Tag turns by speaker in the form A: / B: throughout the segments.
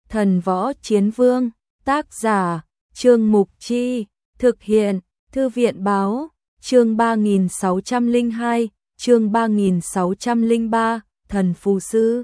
A: Thần Võ Chiến Vương, tác giả, Trương Mục Chi, thực hiện, Thư viện Báo, chương 3602, chương 3603, Thần Phù Sư.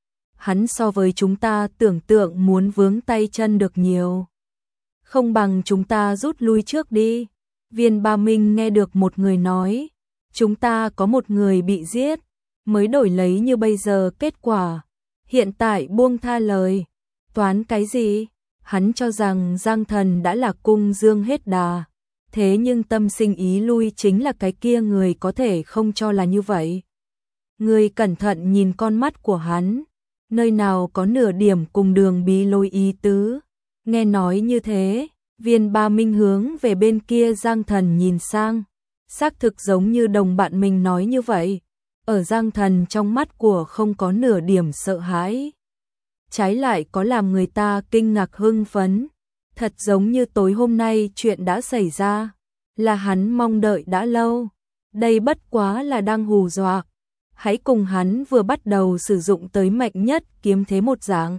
A: Hắn so với chúng ta tưởng tượng muốn vướng tay chân được nhiều. Không bằng chúng ta rút lui trước đi. Viên Ba Minh nghe được một người nói, chúng ta có một người bị giết, mới đổi lấy như bây giờ kết quả. Hiện tại buông tha lời, toán cái gì? Hắn cho rằng Giang Thần đã là cung dương hết đà. Thế nhưng tâm sinh ý lui chính là cái kia người có thể không cho là như vậy. Người cẩn thận nhìn con mắt của hắn, nơi nào có nửa điểm cùng Đường Bí Lôi ý tứ. Nghe nói như thế, Viên Ba Minh hướng về bên kia Giang Thần nhìn sang, xác thực giống như đồng bạn mình nói như vậy. Ở Giang Thần trong mắt của không có nửa điểm sợ hãi, trái lại có làm người ta kinh ngạc hưng phấn. Thật giống như tối hôm nay chuyện đã xảy ra, là hắn mong đợi đã lâu. Đây bất quá là đang hù dọa. Hãy cùng hắn vừa bắt đầu sử dụng tới mạnh nhất kiếm thế một dạng,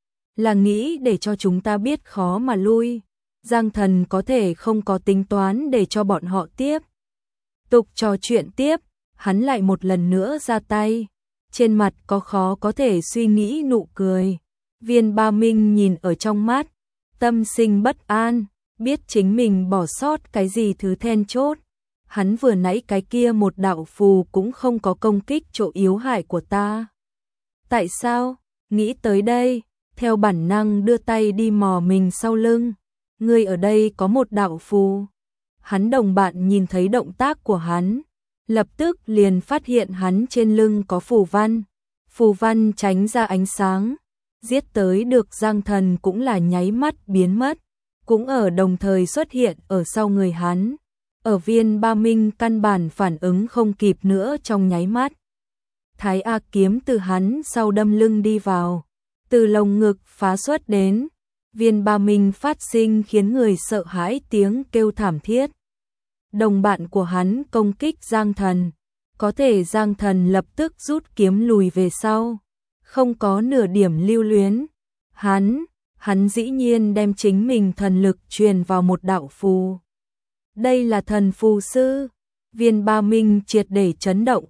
A: là nghĩ để cho chúng ta biết khó mà lui. Giang Thần có thể không có tính toán để cho bọn họ tiếp tục trò chuyện tiếp. Hắn lại một lần nữa ra tay, trên mặt có khó có thể suy nghĩ nụ cười. Viên Ba Minh nhìn ở trong mắt, tâm sinh bất an, biết chính mình bỏ sót cái gì thứ then chốt. Hắn vừa nãy cái kia một đạo phù cũng không có công kích chỗ yếu hại của ta. Tại sao? Nghĩ tới đây, theo bản năng đưa tay đi mò mình sau lưng. Ngươi ở đây có một đạo phù. Hắn đồng bạn nhìn thấy động tác của hắn, lập tức liền phát hiện hắn trên lưng có phù văn. Phù văn tránh ra ánh sáng, giết tới được Giang Thần cũng là nháy mắt biến mất, cũng ở đồng thời xuất hiện ở sau người hắn. Ở Viên Ba Minh căn bản phản ứng không kịp nữa, trong nháy mắt Thái A kiếm từ hắn sau đâm lưng đi vào, từ lồng ngực phá xuất đến. Viên Ba Minh phát sinh khiến người sợ hãi tiếng kêu thảm thiết. Đồng bạn của hắn công kích Giang Thần, có thể Giang Thần lập tức rút kiếm lùi về sau, không có nửa điểm lưu luyến. Hắn dĩ nhiên đem chính mình thần lực truyền vào một đạo phù. Đây là thần phù sư. Viên Ba Minh triệt để chấn động.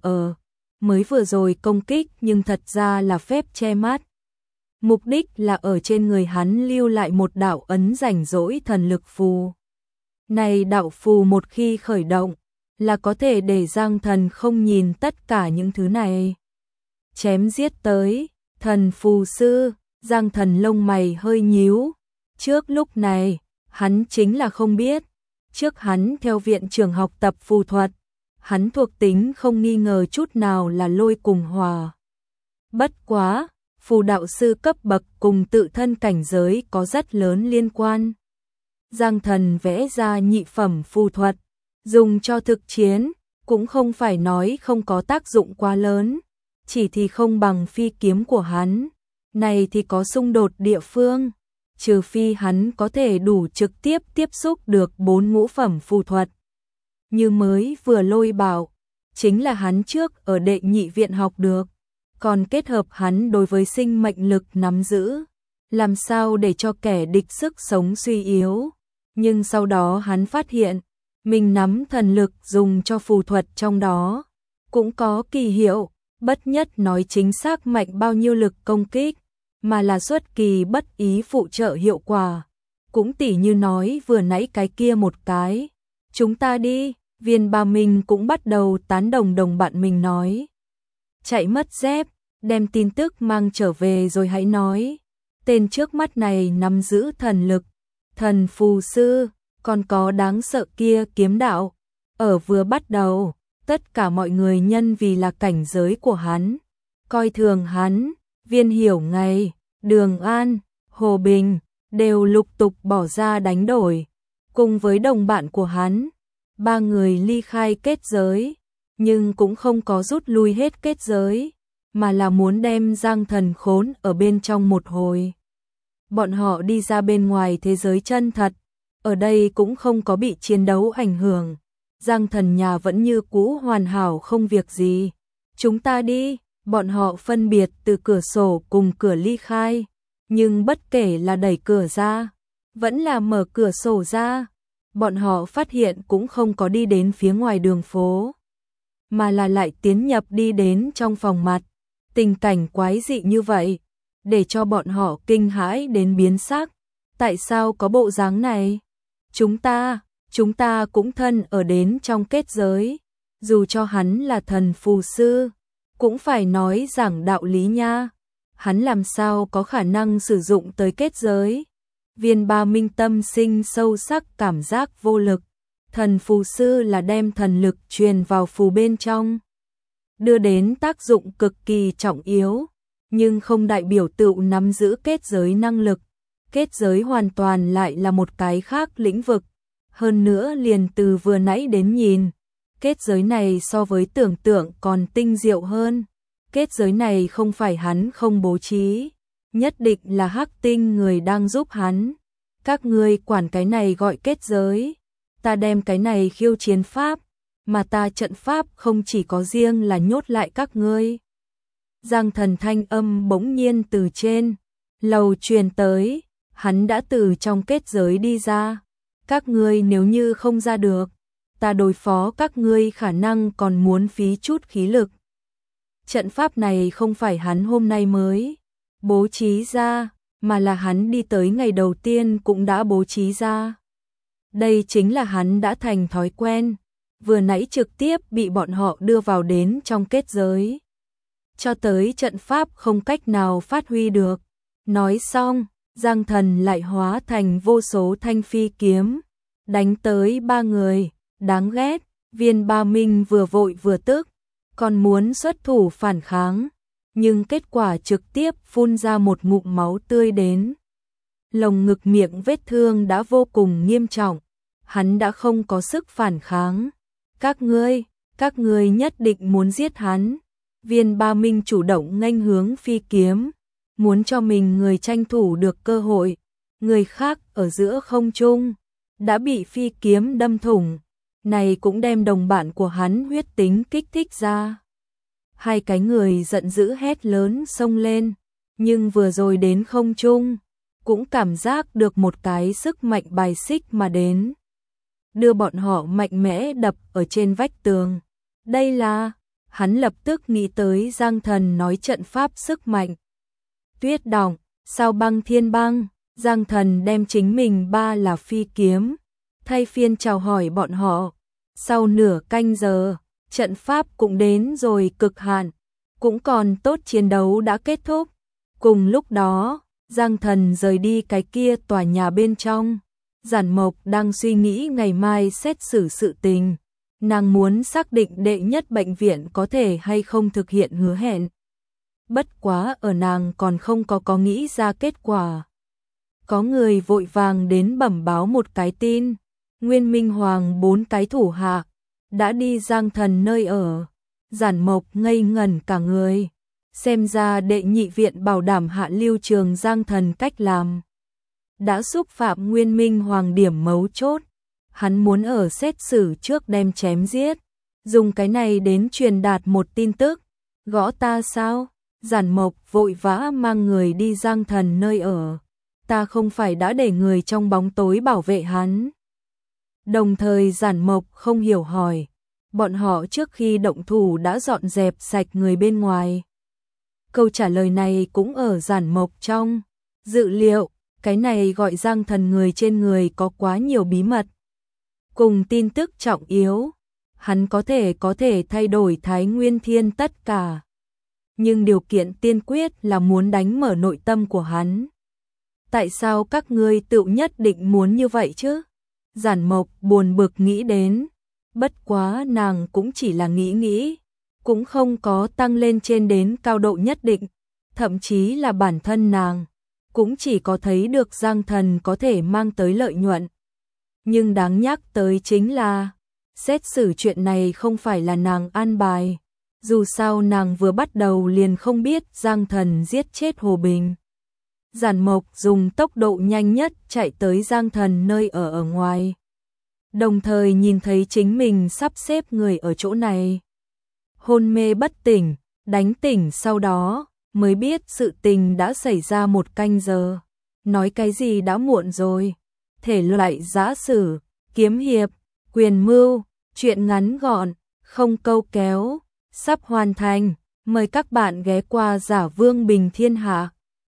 A: Mới vừa rồi công kích nhưng thật ra là phép che mắt. Mục đích là ở trên người hắn lưu lại một đạo ấn rảnh rỗi thần lực phù. Này đạo phù một khi khởi động, là có thể để Giang Thần không nhìn tất cả những thứ này. Chém giết tới, thần phù sư. Giang Thần lông mày hơi nhíu. Trước lúc này, hắn chính là không biết. Trước hắn theo viện trưởng học tập phù thuật, hắn thuộc tính không nghi ngờ chút nào là lôi cùng hỏa. Bất quá, phù đạo sư cấp bậc cùng tự thân cảnh giới có rất lớn liên quan. Giang Thần vẽ ra nhị phẩm phù thuật, dùng cho thực chiến, cũng không phải nói không có tác dụng quá lớn, chỉ thì không bằng phi kiếm của hắn. Này thì có xung đột địa phương, trừ phi hắn có thể đủ trực tiếp tiếp xúc được 4 ngũ phẩm phù thuật. Như mới vừa Lôi bảo, chính là hắn trước ở đệ nhị viện học được, còn kết hợp hắn đối với sinh mệnh lực nắm giữ, làm sao để cho kẻ địch sức sống suy yếu. Nhưng sau đó hắn phát hiện, mình nắm thần lực dùng cho phù thuật trong đó, cũng có kỳ hiệu, bất nhất nói chính xác mạnh bao nhiêu lực công kích, mà là xuất kỳ bất ý phụ trợ hiệu quả. Cũng tỉ như nói vừa nãy cái kia một cái. Chúng ta đi. Viên Ba Minh cũng bắt đầu tán đồng đồng bạn mình nói. Chạy mất dép, đem tin tức mang trở về rồi hãy nói. Tên trước mắt này nắm giữ thần lực, thần phù sư, còn có đáng sợ kia kiếm đạo. Ở vừa bắt đầu, tất cả mọi người nhân vì là cảnh giới của hắn, coi thường hắn. Viên Hiểu Ngày, Đường An, Hồ Bình đều lục tục bỏ ra đánh đổi, cùng với đồng bạn của hắn. 3 người ly khai kết giới, nhưng cũng không có rút lui hết kết giới, mà là muốn đem Giang Thần khốn ở bên trong một hồi. Bọn họ đi ra bên ngoài thế giới chân thật, ở đây cũng không có bị chiến đấu ảnh hưởng. Giang Thần nhà vẫn như cũ hoàn hảo không việc gì. Chúng ta đi. Bọn họ phân biệt từ cửa sổ cùng cửa ly khai, Nhưng bất kể là đẩy cửa ra, vẫn là mở cửa sổ ra, bọn họ phát hiện cũng không có đi đến phía ngoài đường phố, mà là lại tiến nhập đi đến trong phòng mặt. Tình cảnh quái dị như vậy, để cho bọn họ kinh hãi đến biến sắc. Tại sao có bộ dáng này? Chúng ta cũng thân ở đến trong kết giới, dù cho hắn là thần phù sư, cũng phải nói giảng đạo lý nha. Hắn làm sao có khả năng sử dụng tới kết giới? Viên Ba Minh tâm sinh sâu sắc cảm giác vô lực. Thần phù sư là đem thần lực truyền vào phù bên trong, đưa đến tác dụng cực kỳ trọng yếu, nhưng không đại biểu tựu nắm giữ kết giới năng lực. Kết giới hoàn toàn lại là một cái khác lĩnh vực. Hơn nữa liền từ vừa nãy đến nhìn, kết giới này so với tưởng tượng còn tinh diệu hơn. Kết giới này không phải hắn không bố trí, nhất định là Hắc Tinh người đang giúp hắn. Các ngươi quản cái này gọi kết giới, ta đem cái này khiêu chiến pháp, mà ta trận pháp không chỉ có riêng là nhốt lại các ngươi. Giang Thần thanh âm bỗng nhiên từ trên lầu truyền tới, hắn đã từ trong kết giới đi ra. Các ngươi nếu như không ra được, ta đối phó các ngươi khả năng còn muốn phí chút khí lực. Trận pháp này không phải hắn hôm nay mới bố trí ra, mà là hắn đi tới ngày đầu tiên cũng đã bố trí ra. Đây chính là hắn đã thành thói quen, vừa nãy trực tiếp bị bọn họ đưa vào đến trong kết giới, cho tới trận pháp không cách nào phát huy được. Nói xong, Giang Thần lại hóa thành vô số thanh phi kiếm, đánh tới ba người. Đáng ghét, Viên Ba Minh vừa vội vừa tức, còn muốn xuất thủ phản kháng, nhưng kết quả trực tiếp phun ra một ngụm máu tươi đến. Lồng ngực miệng vết thương đã vô cùng nghiêm trọng, hắn đã không có sức phản kháng. Các ngươi nhất định muốn giết hắn. Viên Ba Minh chủ động nghênh hướng phi kiếm, muốn cho mình người tranh thủ được cơ hội. Người khác ở giữa không trung đã bị phi kiếm đâm thủng, này cũng đem đồng bạn của hắn huyết tính kích thích ra. Hai cái người giận dữ hét lớn xông lên, nhưng vừa rồi đến không trung, cũng cảm giác được một cái sức mạnh bài xích mà đến, đưa bọn họ mạnh mẽ đập ở trên vách tường. Đây là, hắn lập tức nghĩ tới Giang Thần nói trận pháp sức mạnh. Tuyết động, sao băng thiên băng, Giang Thần đem chính mình ba là phi kiếm, thay phiên chào hỏi bọn họ. Sau nửa canh giờ, trận pháp cũng đến rồi cực hạn, cũng còn tốt chiến đấu đã kết thúc. Cùng lúc đó, Giang Thần rời đi cái kia tòa nhà bên trong. Giản Mộc đang suy nghĩ ngày mai xét xử sự tình. Nàng muốn xác định đệ nhất bệnh viện có thể hay không thực hiện hứa hẹn. Bất quá ở nàng còn không có nghĩ ra kết quả. Có người vội vàng đến bẩm báo một cái tin. Nguyên Minh Hoàng 4 cái thủ hạ đã đi Giang Thần nơi ở. Giản Mộc ngây ngẩn cả người. Xem ra đệ nhị viện bảo đảm hạ lưu trường Giang Thần cách làm đã xúc phạm Nguyên Minh Hoàng điểm mấu chốt. Hắn muốn ở xét xử trước đem chém giết, dùng cái này đến truyền đạt một tin tức. Gõ ta sao? Giản Mộc vội vã mang người đi Giang Thần nơi ở. Ta không phải đã để người trong bóng tối bảo vệ hắn. Đồng thời Giản Mộc không hiểu hỏi, bọn họ trước khi động thủ đã dọn dẹp sạch người bên ngoài. Câu trả lời này cũng ở Giản Mộc trong dự liệu, cái này gọi Giang Thần người trên người có quá nhiều bí mật. Cùng tin tức trọng yếu, hắn có thể thay đổi Thái Nguyên Thiên tất cả. Nhưng điều kiện tiên quyết là muốn đánh mở nội tâm của hắn. Tại sao các ngươi tự nhất định muốn như vậy chứ? Giản Mộc buồn bực nghĩ đến, bất quá nàng cũng chỉ là nghĩ, cũng không có tăng lên trên đến cao độ nhất định, thậm chí là bản thân nàng cũng chỉ có thấy được Giang Thần có thể mang tới lợi nhuận. Nhưng đáng nhắc tới chính là, xét xử chuyện này không phải là nàng an bài, dù sao nàng vừa bắt đầu liền không biết Giang Thần giết chết Hồ Bình. Giản Mộc dùng tốc độ nhanh nhất chạy tới Giang Thần nơi ở ngoài, đồng thời nhìn thấy chính mình sắp xếp người ở chỗ này. Hôn mê bất tỉnh, đánh tỉnh sau đó, mới biết sự tình đã xảy ra 1 canh giờ. Nói cái gì đã muộn rồi. Thể loại giã sử, kiếm hiệp, quyền mưu, truyện ngắn gọn, không câu kéo, sắp hoàn thành. Mời các bạn ghé qua Giả Vương Bình Thiên Hạ.